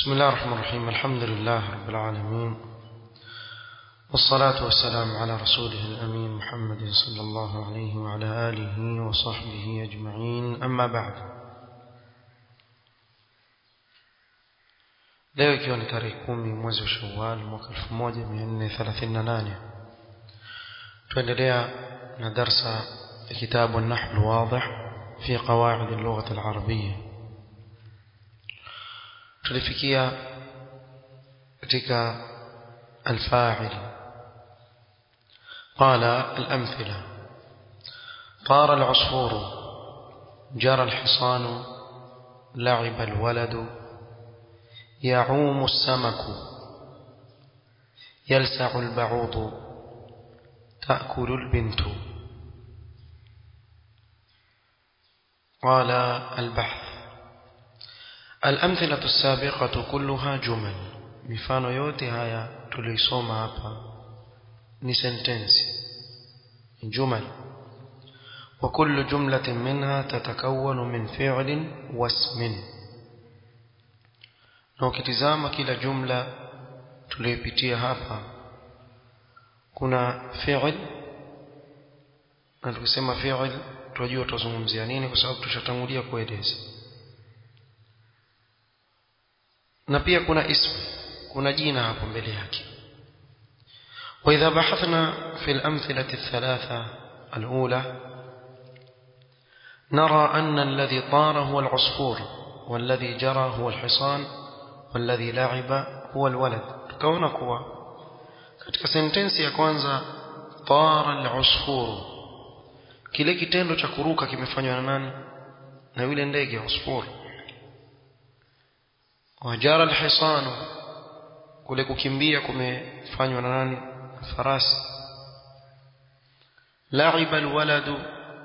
بسم الله الرحمن الرحيم. الحمد لله رب العالمين، والصلاة والسلام على رسوله الأمين محمد صلى الله عليه وعلى آله وصحبه أجمعين. أما بعد، leo ikiwa ni tarehe 10 mwezi wa Shawwal mwaka 1438 tuendelea na darsa kitabu an-Nahw al-Wadih fi qawaid al-lugha al-arabiyyah. tulifikia katika الفاعل. قال الأمثلة: طار العصفور، جرى الحصان، لعب الولد، يعوم السمك، يلسع البعوض، تأكل البنت. قال البحث: الأمثلة السابقة كلها جمل. mifano yote haya tulisoma hapa ni sentensi, jumal. وكل جملة منها تتكون من فعل واسم. na ukitizama kila jumla tuliyopitia hapa kuna fi'l, na tukisema fi'l tunajua tuzungumzia nini kwa sababu tushatangulia kueleza. na pia kuna ism, kuna jina hapo mbele yake. وإذا بحثنا في الأمثلة الثلاثة الأولى نرى أن الذي طار هو العصفور، والذي جرى هو الحصان، والذي لعب هو الولد. tukaona kuwa katika sentensi ya kwanza طار العصفور, kile kitendo cha kuruka kimefanywa na nani? na yule ndege usfur. وجرى الحصان, kule kukimbia kumefanywa na nani? farasi. لعب الولد,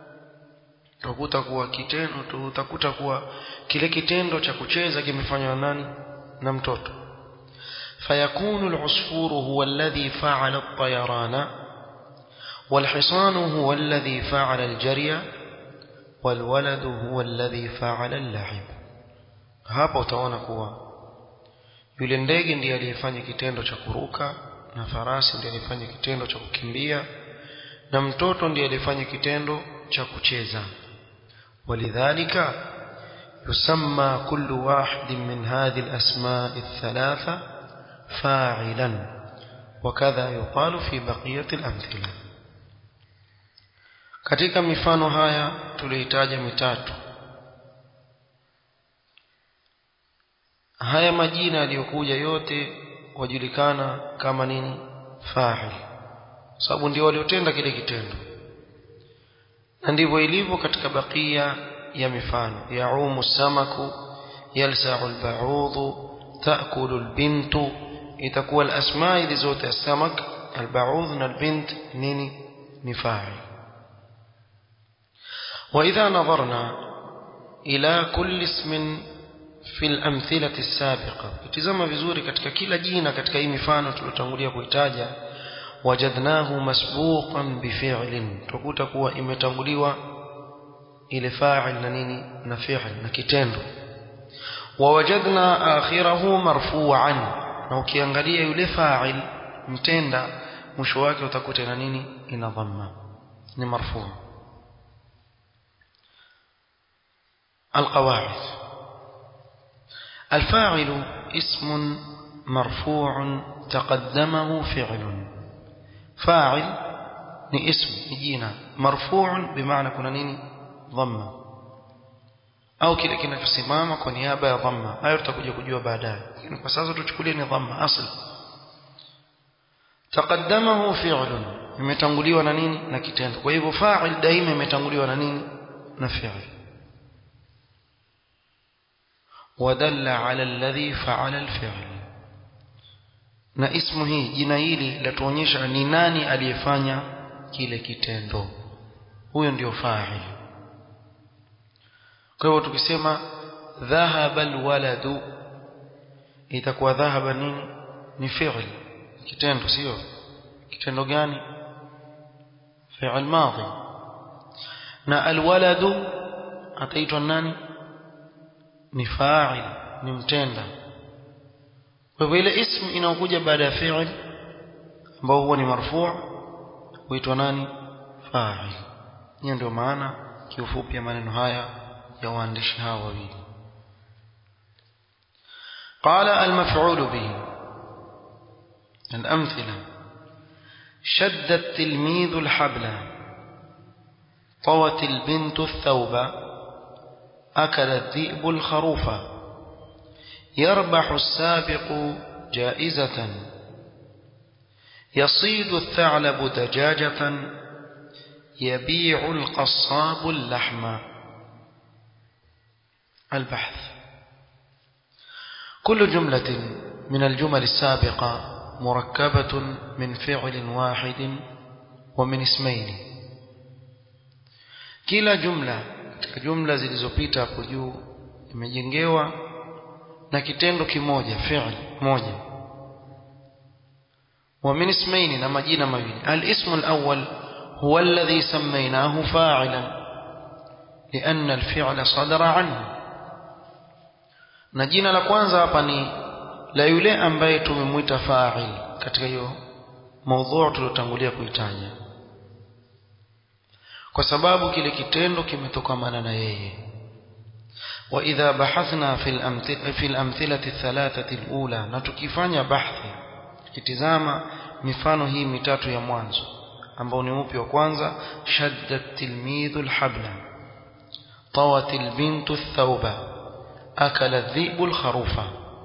utakuta kuwa kile kitendo cha kucheza kimefanywa na nani? na mtoto. فيكون العصفور هو الذي فعل الطيران، والحصان هو الذي فعل الجري، والولد هو الذي فعل اللعب. hapa utaona kuwa yule ndege ndiye aliyefanya kitendo cha kuruka, na farasi ndiye aliyefanya kitendo cha kukimbia, na mtoto ndiye aliyefanya kitendo cha kucheza. ولذلك يسمى كل واحد من هذه الأسماء الثلاثة فاعلا، وكذا يقال في بقية الأمثلة. katika mifano haya tulihitaja mitatu. haya majina yaliyokuja yote wajulikana kama nini? fa'il, sababu ndio waliotenda kile kitendo. na ndivyo ilivyo katika bakia ya mifano: yaumu samaku, yalsa'u alba'udhu, ta'kulu albintu. itakuwa alasma hizi zote, as-samak, alba'udh na albint, nini? ni fa'il. وإذا نظرنا إلى كل اسم في الأمثلة السابقة, kitizama vizuri katika kila jina katika hii mifano tulotangulia kuitaja, wajadnahu masbuqan bifi'lin, tukuta kuwa imetanguliwa ile fa'il na nini? na fi'l, na kitendo. wawajadna akhirahu marfu'an, na ukiangalia yule fa'il mtenda mwisho wake utakuta na nini? ina dhamma, ni marfu'. القواعد: الفاعل اسم مرفوع تقدمه فعل. فاعل ni اسم, jina, مرفوع بمعنى kuna nini? dhamma, au kile kinachosimama kwa niaba ya dhamma. hayo tutakuja kujua baadaye, lakini kwa sasa tuchukulie ni dhamma asli. تقدمه فعل, imetanguliwa na nini? na kitendo. kwa hivyo fa'il daima imetanguliwa na nini? na fi'l. ودل على الذي فعل الفعل, na ismu hii, jina hili latuonyesha ni nani aliyefanya kile kitendo. huyo ndio fa'il. kwa hivyo tukisema dhahaba alwaladu, itakuwa dhahaba nini? ni fi'l, kitendo, sio? kitendo gani? fi'l madhi. na alwaladu ataitwa nani? ni fa'il, ni mtenda. Kwa ile ism inaokuja baada ya fi'l ambao huwa ni marfu' huitwa nani? Fa'il. Hiyo ndio maana kiufupi ya maneno haya ya waandishi hawa wawili. قال المفعول به الأمثلة: شد التلميذ الحبل، طوت البنت الثوب، أكل الذئب الخروف، يربح السابق جائزة، يصيد الثعلب دجاجة، يبيع القصاب اللحم. البحث: كل جملة من الجمل السابقة مركبة من فعل واحد ومن اسمين. كلا جملة zilizopita hapo juu imejengewa na kitendo kimoja, fi'l moja, ومن اسمين na majina mawili. الاسم الأول هو الذي سميناه فاعلا لأن الفعل صدر عنه. na jina la kwanza hapa ni la yule ambaye tumemuita fa'il katika hiyo mada tulotangulia kuitaja, kwa sababu kile kitendo kimetokamana na yeye. wa idha bahathna fil amthilati thalathati alula, na tukifanya bahthi kitizama mifano hii mitatu ya mwanzo ambao ni upi wa kwanza: shadda at-tilmidhu al-habla, tawat al-bintu ath-thawba, akala adh-dhi'bu al-kharufa.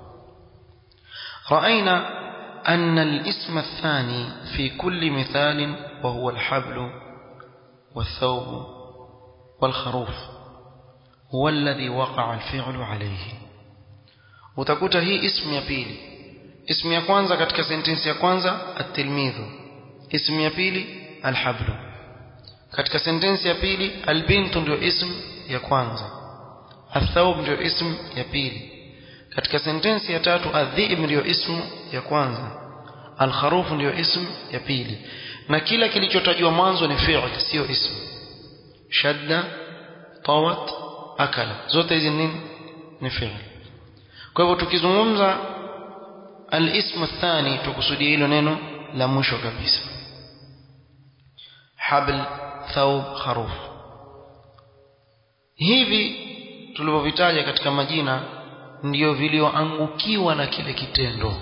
رأينا أن الاسم الثاني في كل مثال وهو الحبل والثوب والخروف هو الذي وقع الفعل عليه. utakuta hii ismu ya pili, ismu ya kwanza katika sentensi ya kwanza at-tilmidhu, ismu ya pili al-hablu. katika sentensi ya pili al-bintu ndio ismu ya kwanza, al-thawb ndio ismu ya pili. katika sentensi ya tatu adh-dhi'b ndio ismu ya kwanza, al-kharuf ndio ismu ya pili, na kila kilichotajwa mwanzo ni fi'l, sio ismu. shadda, tawat, akala, zote hizi ni fi'l. kwa hivyo tukizungumza al-ismu athani tukusudia hilo neno la mwisho kabisa, habl, thawb, kharuf. hivi tulivyovitaja katika majina ndio vilioangukiwa na kile kitendo.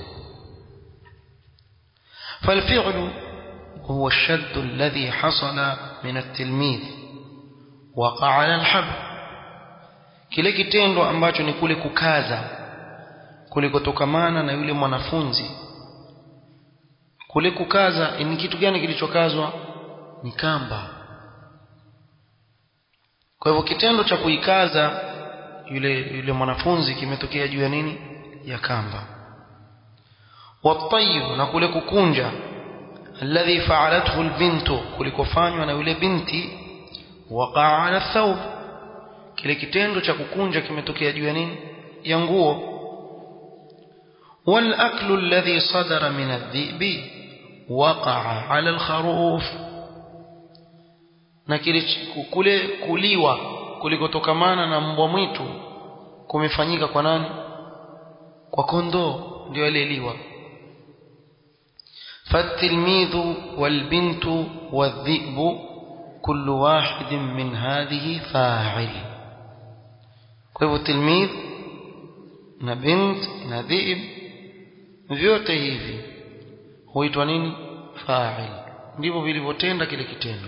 فالفعل هو الشد الذي حصل من التلميذ وقع على الحبل. kile kitendo ambacho ni kule kukaza kulikotokamana na yule mwanafunzi. kule kukaza ni kitu gani kilichokazwa? Ni kamba. kwa hivyo kitendo cha kuikaza yule mwanafunzi kimetokea juu ya nini? Ya kamba. والطيب na kule kukunja, alladhi fa'alathu albintu, kulikofanywa na yule binti, waqa'a 'ala athawb, kile kitendo cha kukunja kimetokea juu ya nini? Ya nguo. والأكل الذي صدر من الذئب وقع على الخروف, na kule kuliwa kulikotokamana na mbwa mwitu kumefanyika kwa nani? Kwa kondoo, ndio aliyeliwa. فالتلميذ والبنت والذئب كل واحد من هذه فاعل. kwa hivyo tilmidh na bint na dhi'b vyote hivi huitwa nini? Fa'il. ndivyo vilivyotenda kile kitendo.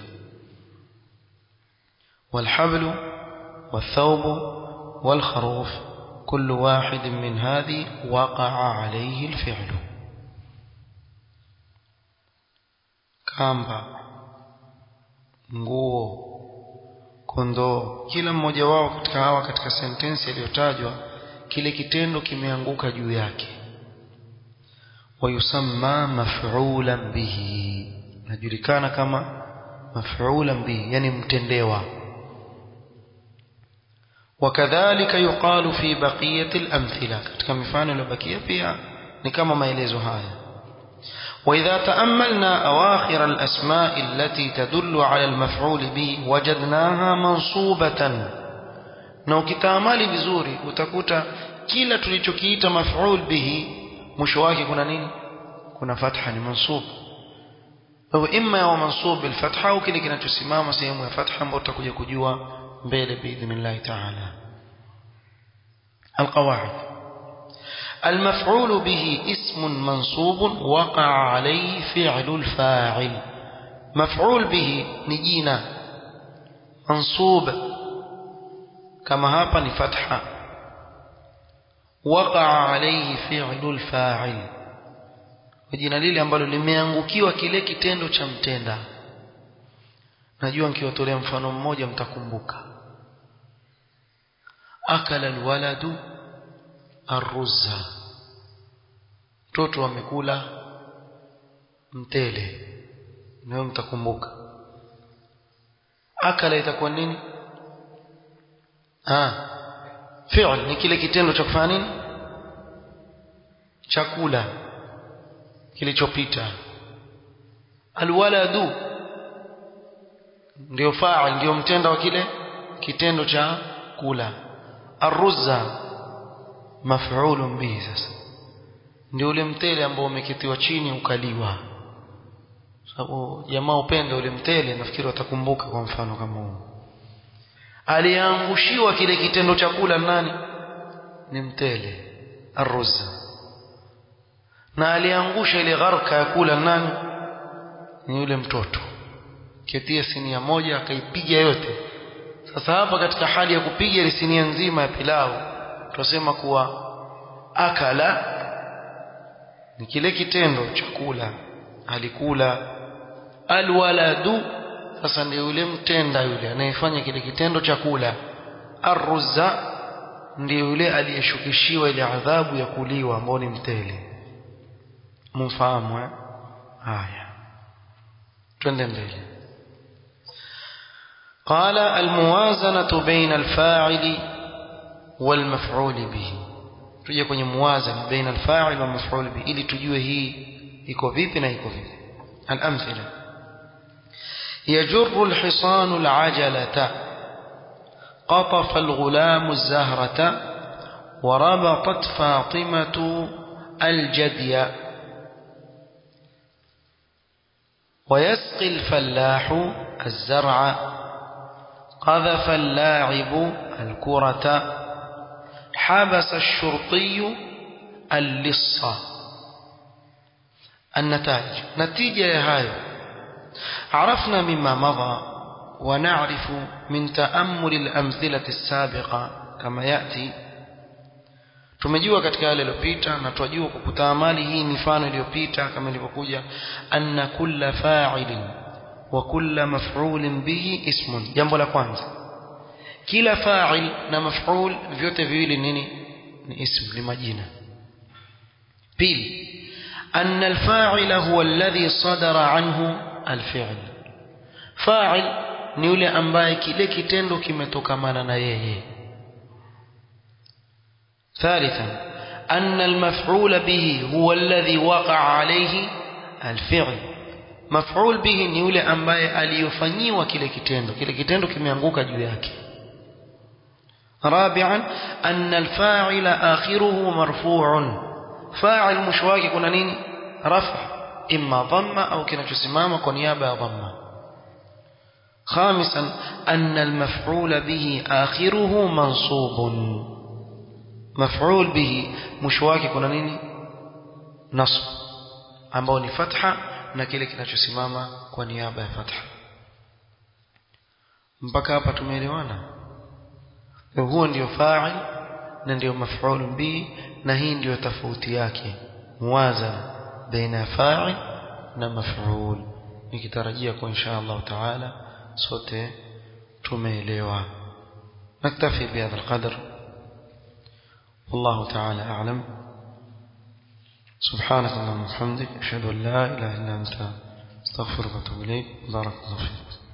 والحبل والثوب والخروف كل واحد من هذه وقع عليه الفعل. kamba, nguo, kondoo, kila mmoja wao katika hawa katika sentensi iliyotajwa kile kitendo kimeanguka juu yake. wayusamma maf'ulan bihi, najulikana kama maf'ulan bihi, yani mtendewa. وكذلك يقال في بقية الأمثلة, katika mifano iliyobakia pia ni kama maelezo haya. وإذا تأملنا أواخر الأسماء التي تدل على المفعول به وجدناها منصوبة. na ukitaamali vizuri utakuta kila tulichokiita maf'ul bihi mwisho wake kuna nini kuna fatha ni mansub au imma ya mansub bil fatha au kile kinachosimama sehemu ya fatha ambayo tutakuja kujua mbele biidhnillah ta'ala القواعد المفعول به اسم منصوب وقع عليه فعل الفاعل مفعول به نجينا منصوب كما hapa ni fatha وقع عليه فعل الفاعل jina lile ambalo limeangukiwa kile kitendo cha mtenda najua nikiwatolea mfano mmoja mtakumbuka akala alwaladu arruzza mtoto amekula mtele ndio mtakumbuka akala itakuwa nini fi'l ni kile kitendo cha kufanya nini chakula kilichopita alwaladu ndio fa'il ndio mtenda wa kile kitendo cha kula arruzza maf'ulun bihi sasa ndio ule mtele ambao umekitiwa chini ukaliwa sababu jamaa upende ule mtele nafikiri watakumbuka kwa mfano kama huu aliangushiwa kile kitendo cha kula nani ni mtele arruzza na aliangusha ile gharka ya kula nani ni yule mtoto ketia sinia moja akaipiga yote sasa hapa katika hali ya kupiga ile sinia nzima ya pilau tunasema kuwa akala ni kile kitendo cha kula alikula alwaladu sasa ndio yule mtenda yule anayefanya kile kitendo cha kula arruzza ndio yule aliyeshukishiwa ile adhabu ya kuliwa ambao ni mtele mfahamu haya twende mbele قال الموازنة بين الفاعل والمفعول به tuje kwenye muwazana baina al-fa'il wa maf'ul bi ili tujue hii iko vipi na iko vipi al-amthila yajurru al-hisanu al-ajalata qatafa al-ghulam az-zahrata wa rabatat fatimatu al-jadya ويسقي الفلاح الزرع قذف اللاعب الكرة حبس الشرطي اللصة النتائج نتيجة هاي عرفنا مما مضى ونعرف من تأمل الأمثلة السابقة كما يأتي tumejua katika yale yaliyopita na tunajua kwa kutaamali hii mifano iliyopita kama ilivyokuja anna kulla fa'ilin wa kulla maf'ulin bihi ismun jambo la kwanza kila fa'il na maf'ul vyote viwili nini ni ism ni majina pili anna al-fa'ila huwa alladhi sadara anhu al-fi'l fa'il ni yule ambaye kile kitendo kimetokamana na yeye ثالثا أن المفعول به هو الذي وقع عليه الفعل مفعول به ni yule ambaye aliyofanyiwa kile kitendo kimeanguka juu yake رابعا أن الفاعل آخره مرفوع فاعل mwisho wake kuna nini رفع إما ضمة أو kinachosimama kwa niaba ya dhamma خامسا أن المفعول به آخره منصوب مفعول به mwisho wake kuna nini nasb ambao ni fatha na kile kinachosimama kwa niaba ya fatha mpaka hapa tumeelewana huo ndio fa'il na ndio maf'ul bihi na hii ndio tofauti yake muwazana baina fa'il na maf'ul nikitarajia kwa insha Allah taala sote tumeelewa naktafi bihadha alqadr والله تعالى أعلم سبحانك اللهم وبحمدك أشهد أن لا إله إلا أنت استغفرك وأتوب إليك بارك الله فيك